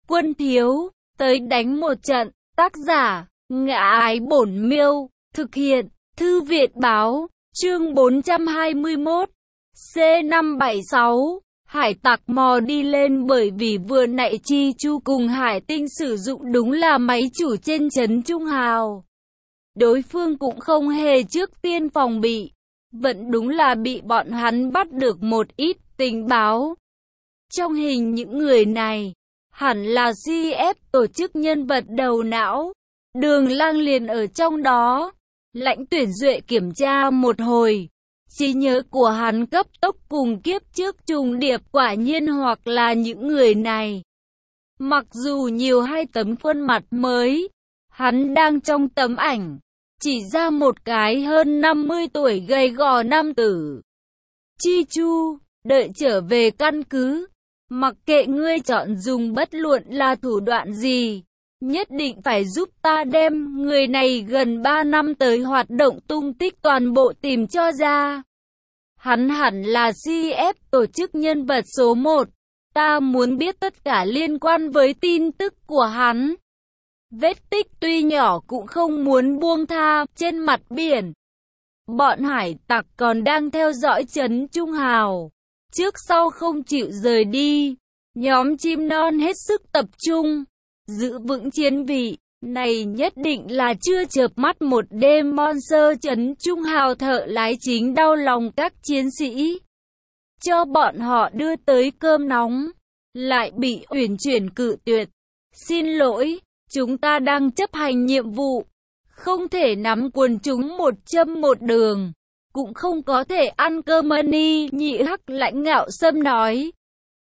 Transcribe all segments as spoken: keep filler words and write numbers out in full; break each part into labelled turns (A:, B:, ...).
A: Quân thiếu, tới đánh một trận. Tác giả, Ngã Ái Bổn Miêu. Thực hiện, Thư viện báo. Chương bốn trăm hai mươi mốt. C năm bảy sáu. Hải tặc mò đi lên bởi vì vừa nãy Chi Chu cùng Hải Tinh sử dụng đúng là máy chủ trên trấn Trung Hào. Đối phương cũng không hề trước tiên phòng bị. Vẫn đúng là bị bọn hắn bắt được một ít tình báo. Trong hình những người này, hẳn là xê ép tổ chức nhân vật đầu não. Đường Lang liền ở trong đó. Lãnh Tuyển Duệ kiểm tra một hồi. Trí nhớ của hắn cấp tốc cùng kiếp trước trùng điệp, quả nhiên hoặc là những người này. Mặc dù nhiều hai tấm khuôn mặt mới, hắn đang trong tấm ảnh, chỉ ra một cái hơn năm mươi tuổi gầy gò nam tử. Chi Chu, đợi trở về căn cứ, mặc kệ ngươi chọn dùng bất luận là thủ đoạn gì, nhất định phải giúp ta đem người này gần ba năm tới hoạt động tung tích toàn bộ tìm cho ra. Hắn hẳn là xê ép tổ chức nhân vật số một. Ta muốn biết tất cả liên quan với tin tức của hắn. Vết tích tuy nhỏ cũng không muốn buông tha. Trên mặt biển, bọn hải tặc còn đang theo dõi trấn Trung Hào. Trước sau không chịu rời đi. Nhóm chim non hết sức tập trung, giữ vững chiến vị. Này nhất định là chưa chợp mắt một đêm. Monster trấn Trung Hào thợ lái chính đau lòng các chiến sĩ. Cho bọn họ đưa tới cơm nóng, lại bị uyển chuyển cự tuyệt. Xin lỗi, chúng ta đang chấp hành nhiệm vụ, không thể nắm quần chúng một châm một đường, cũng không có thể ăn cơm money. Nhị Hắc Lãnh Ngạo Sâm nói.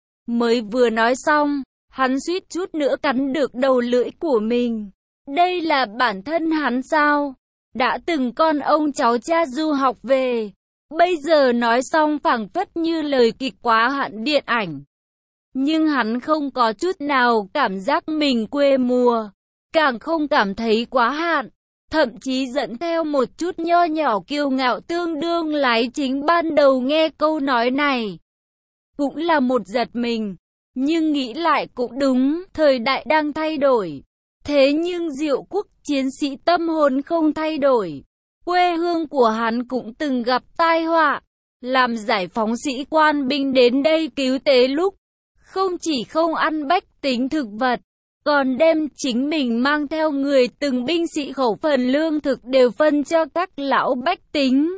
A: Mới vừa nói xong, hắn suýt chút nữa cắn được đầu lưỡi của mình. Đây là bản thân hắn sao? Đã từng con ông cháu cha du học về. Bây giờ nói xong phảng phất như lời kịch quá hạn điện ảnh. Nhưng hắn không có chút nào cảm giác mình quê mùa. Càng không cảm thấy quá hạn. Thậm chí dẫn theo một chút nho nhỏ kiêu ngạo tương đương lái chính ban đầu nghe câu nói này. Cũng là một giật mình. Nhưng nghĩ lại cũng đúng, thời đại đang thay đổi. Thế nhưng Diệu Quốc chiến sĩ tâm hồn không thay đổi. Quê hương của hắn cũng từng gặp tai họa. Làm giải phóng sĩ quan binh đến đây cứu tế lúc, không chỉ không ăn bách tính thực vật, còn đem chính mình mang theo người từng binh sĩ khẩu phần lương thực đều phân cho các lão bách tính.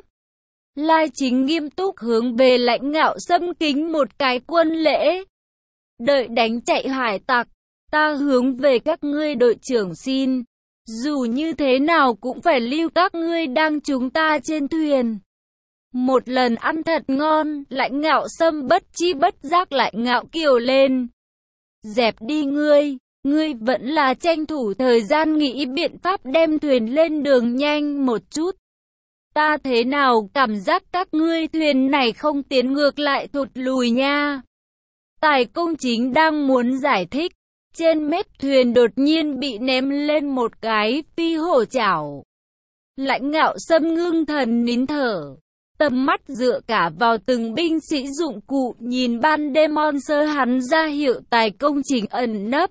A: Lai Chính nghiêm túc hướng về Lãnh Ngạo Sâm kính một cái quân lễ. Đợi đánh chạy hải tặc, ta hướng về các ngươi đội trưởng xin, dù như thế nào cũng phải lưu các ngươi đang chúng ta trên thuyền. Một lần ăn thật ngon. Lãnh Ngạo Sâm bất chi bất giác lại ngạo kiều lên. Dẹp đi ngươi, ngươi vẫn là tranh thủ thời gian nghĩ biện pháp đem thuyền lên đường nhanh một chút. Ta thế nào cảm giác các ngươi thuyền này không tiến ngược lại thụt lùi nha. Tài Công Chính đang muốn giải thích, trên mép thuyền đột nhiên bị ném lên một cái phi hổ chảo. Lãnh Ngạo Sâm ngưng thần nín thở, tầm mắt dựa cả vào từng binh sĩ dụng cụ, nhìn ban đêm Monster hắn ra hiệu Tài Công Chính ẩn nấp.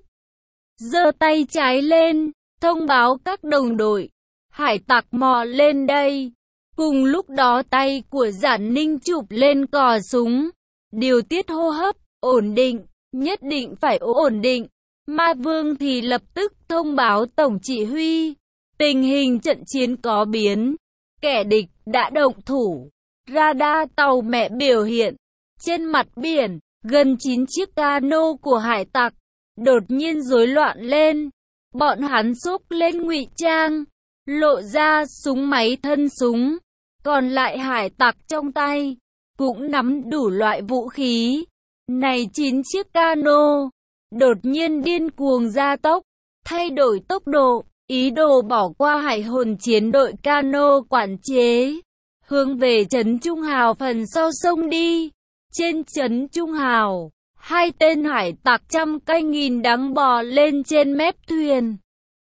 A: Giơ tay trái lên, thông báo các đồng đội, hải tặc mò lên đây. Cùng lúc đó tay của Giản Ninh chụp lên cò súng, điều tiết hô hấp, ổn định, nhất định phải ổn định. Ma Vương thì lập tức thông báo tổng chỉ huy, tình hình trận chiến có biến, kẻ địch đã động thủ. Radar tàu mẹ biểu hiện, trên mặt biển, gần chín chiếc cano của hải tặc, đột nhiên rối loạn lên. Bọn hắn xốc lên ngụy trang, lộ ra súng máy thân súng, còn lại hải tặc trong tay, cũng nắm đủ loại vũ khí. Này chín chiếc cano, đột nhiên điên cuồng gia tốc, thay đổi tốc độ, ý đồ bỏ qua hải hồn chiến đội cano quản chế, hướng về trấn Trung Hào phần sau sông đi. Trên trấn Trung Hào, hai tên hải tặc trăm cây nghìn đắng bò lên trên mép thuyền.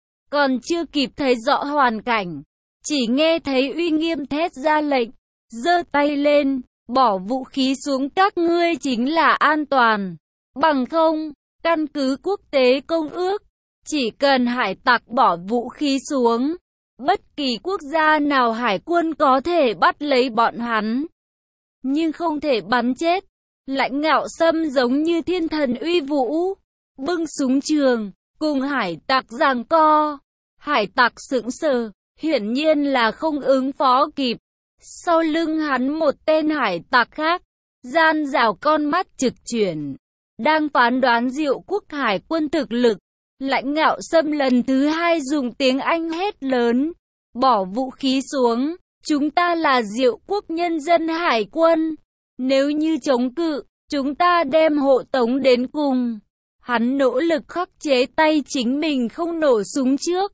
A: Còn chưa kịp thấy rõ hoàn cảnh, chỉ nghe thấy uy nghiêm thét ra lệnh, giơ tay lên, bỏ vũ khí xuống, các ngươi chính là an toàn. Bằng không, căn cứ quốc tế công ước, chỉ cần hải tặc bỏ vũ khí xuống, bất kỳ quốc gia nào hải quân có thể bắt lấy bọn hắn, nhưng không thể bắn chết. Lãnh Ngạo Sâm giống như thiên thần uy vũ, bưng súng trường, cùng hải tặc giằng co. Hải tặc sững sờ, hiển nhiên là không ứng phó kịp. Sau lưng hắn một tên hải tặc khác, gian rào con mắt trực chuyển, đang phán đoán Diệu quốc hải quân thực lực. Lãnh Ngạo Sâm lần thứ hai dùng tiếng Anh hét lớn, bỏ vũ khí xuống, chúng ta là Diệu quốc nhân dân hải quân. Nếu như chống cự, chúng ta đem hộ tống đến cùng. Hắn nỗ lực khắc chế tay chính mình không nổ súng trước.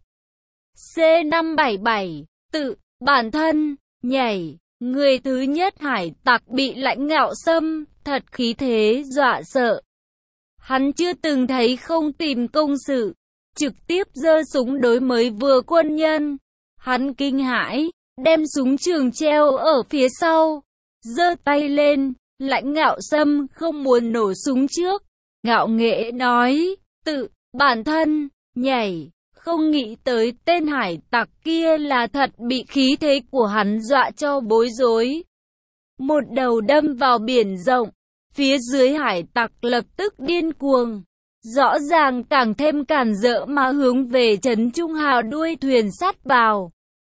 A: C năm bảy bảy, tự, bản thân, nhảy. Người thứ nhất hải tặc bị Lãnh Ngạo Sâm, thật khí thế dọa sợ. Hắn chưa từng thấy không tìm công sự, trực tiếp giơ súng đối mới vừa quân nhân. Hắn kinh hãi, đem súng trường treo ở phía sau, giơ tay lên. Lãnh Ngạo Sâm không muốn nổ súng trước, ngạo nghễ nói, tự, bản thân, nhảy. Không nghĩ tới tên hải tặc kia là thật bị khí thế của hắn dọa cho bối rối. Một đầu đâm vào biển rộng, phía dưới hải tặc lập tức điên cuồng, rõ ràng càng thêm cản rỡ mà hướng về trấn Trung Hào đuôi thuyền sát vào.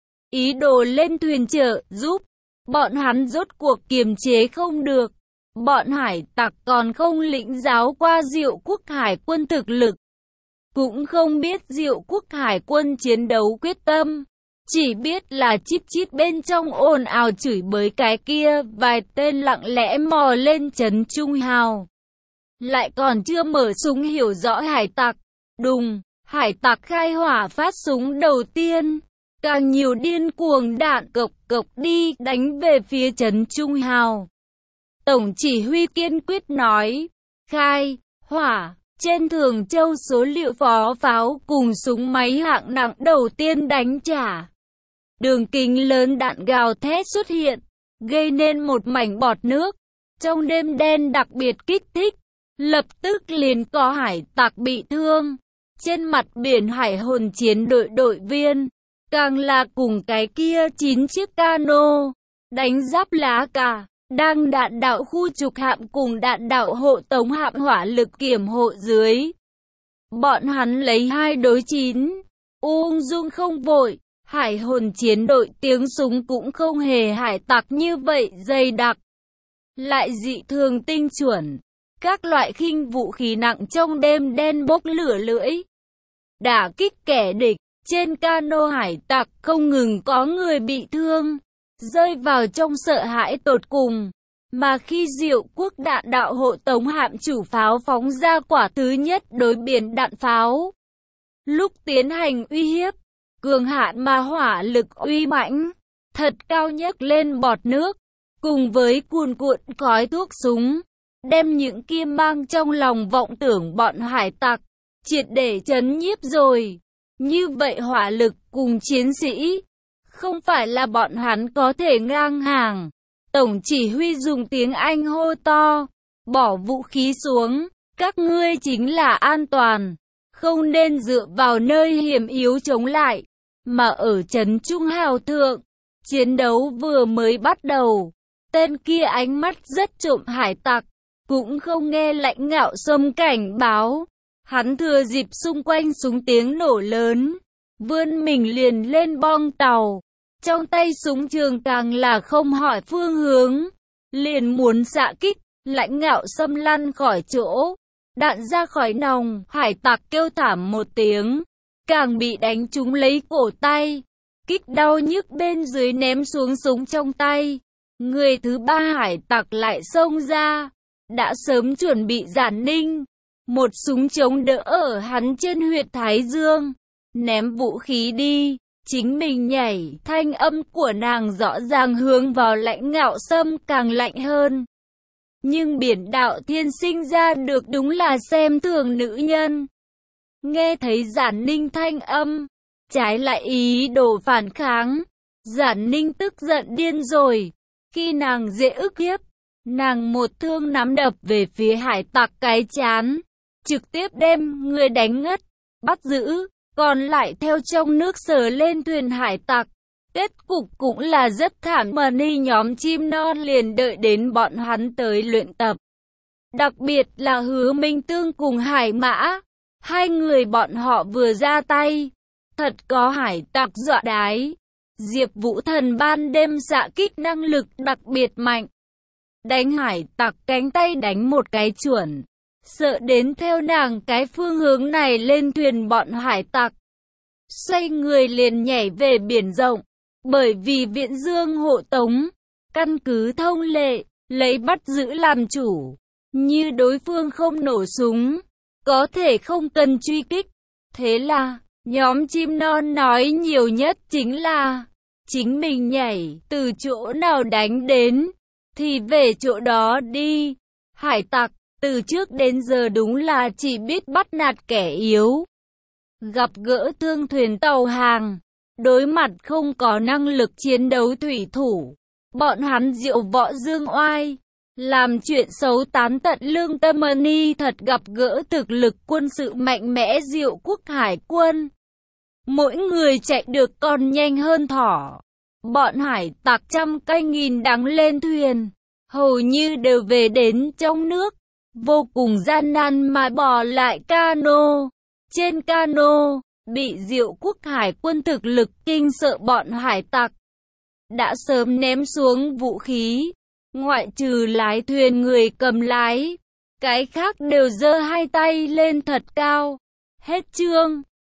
A: Ý đồ lên thuyền trợ giúp, bọn hắn rốt cuộc kiềm chế không được. Bọn hải tặc còn không lĩnh giáo qua Diệu quốc hải quân thực lực, cũng không biết Diệu quốc hải quân chiến đấu quyết tâm, chỉ biết là chít chít bên trong ồn ào chửi bới cái kia, vài tên lặng lẽ mò lên trấn Trung Hào. Lại còn chưa mở súng hiểu rõ hải tặc, đùng, hải tặc khai hỏa phát súng đầu tiên, càng nhiều điên cuồng đạn cộc cộc đi đánh về phía trấn Trung Hào. Tổng chỉ huy kiên quyết nói, khai, hỏa. Trên Thường Châu số liệu phó pháo cùng súng máy hạng nặng đầu tiên đánh trả. Đường kính lớn đạn gào thét xuất hiện, gây nên một mảnh bọt nước. Trong đêm đen đặc biệt kích thích, lập tức liền có hải tặc bị thương. Trên mặt biển hải hồn chiến đội đội viên, càng là cùng cái kia chín chiếc cano, đánh giáp lá cả. Đang đạn đạo khu trục hạm cùng đạn đạo hộ tống hạm hỏa lực kiểm hộ dưới. Bọn hắn lấy hai đối chín, ung dung không vội, hải hồn chiến đội tiếng súng cũng không hề hải tặc như vậy dày đặc. Lại dị thường tinh chuẩn, các loại khinh vũ khí nặng trong đêm đen bốc lửa lưỡi. Đả kích kẻ địch, trên cano hải tặc không ngừng có người bị thương, rơi vào trong sợ hãi tột cùng. Mà khi Diệu quốc đạn đạo hộ tống hạm chủ pháo phóng ra quả thứ nhất đối biển đạn pháo, lúc tiến hành uy hiếp, cường hạn mà hỏa lực uy mãnh, thật cao nhấc lên bọt nước, cùng với cuồn cuộn khói thuốc súng, đem những kia mang trong lòng vọng tưởng bọn hải tặc, triệt để chấn nhiếp rồi. Như vậy hỏa lực cùng chiến sĩ, không phải là bọn hắn có thể ngang hàng. Tổng chỉ huy dùng tiếng Anh hô to, bỏ vũ khí xuống, các ngươi chính là an toàn, không nên dựa vào nơi hiểm yếu chống lại, mà ở trấn Trung Hào thượng, chiến đấu vừa mới bắt đầu, tên kia ánh mắt rất trộm hải tặc, cũng không nghe Lãnh Ngạo Sâm cảnh báo, hắn thừa dịp xung quanh súng tiếng nổ lớn, vươn mình liền lên bong tàu. Trong tay súng trường càng là không hỏi phương hướng, liền muốn xạ kích. Lãnh Ngạo Sâm lăn khỏi chỗ, đạn ra khỏi nòng, hải tặc kêu thảm một tiếng, càng bị đánh trúng lấy cổ tay, kích đau nhức bên dưới ném xuống súng trong tay. Người thứ ba hải tặc lại xông ra, đã sớm chuẩn bị Giản Ninh, một súng chống đỡ ở hắn trên huyệt thái dương, ném vũ khí đi. Chính mình nhảy, thanh âm của nàng rõ ràng hướng vào Lãnh Ngạo Sâm càng lạnh hơn. Nhưng biển đạo thiên sinh ra được đúng là xem thường nữ nhân. Nghe thấy Giản Ninh thanh âm, trái lại ý đồ phản kháng. Giản Ninh tức giận điên rồi. Khi nàng dễ ức hiếp, nàng một thương nắm đập về phía hải tặc cái chán. trực tiếp đem người đánh ngất, bắt giữ, còn lại theo trong nước sờ lên thuyền hải tặc. Kết cục cũng là rất thảm, mà ni nhóm chim non liền đợi đến bọn hắn tới luyện tập. Đặc biệt là Hứa Minh Tương cùng Hải Mã, hai người bọn họ vừa ra tay, thật có hải tặc dọa đái. Diệp Vũ Thần ban đêm xạ kích năng lực đặc biệt mạnh, đánh hải tặc cánh tay đánh một cái chuẩn, sợ đến theo nàng cái phương hướng này lên thuyền bọn hải tặc, xoay người liền nhảy về biển rộng. Bởi vì Viễn Dương hộ tống, căn cứ thông lệ, lấy bắt giữ làm chủ, như đối phương không nổ súng, có thể không cần truy kích. Thế là, nhóm chim non nói nhiều nhất chính là, chính mình nhảy, từ chỗ nào đánh đến, thì về chỗ đó đi. Hải tặc, từ trước đến giờ đúng là chỉ biết bắt nạt kẻ yếu. Gặp gỡ thương thuyền tàu hàng, đối mặt không có năng lực chiến đấu thủy thủ, bọn hắn diệu võ dương oai, làm chuyện xấu tán tận lương tâm. Ni thật gặp gỡ thực lực quân sự mạnh mẽ Diệu Quốc hải quân, mỗi người chạy được còn nhanh hơn thỏ. Bọn hải tặc trăm cây nghìn đắng lên thuyền, hầu như đều về đến trong nước, vô cùng gian nan mà bỏ lại cano. Trên cano, bị Diệu Quốc hải quân thực lực kinh sợ, bọn hải tặc đã sớm ném xuống vũ khí, ngoại trừ lái thuyền người cầm lái, cái khác đều giơ hai tay lên thật cao. Hết chương.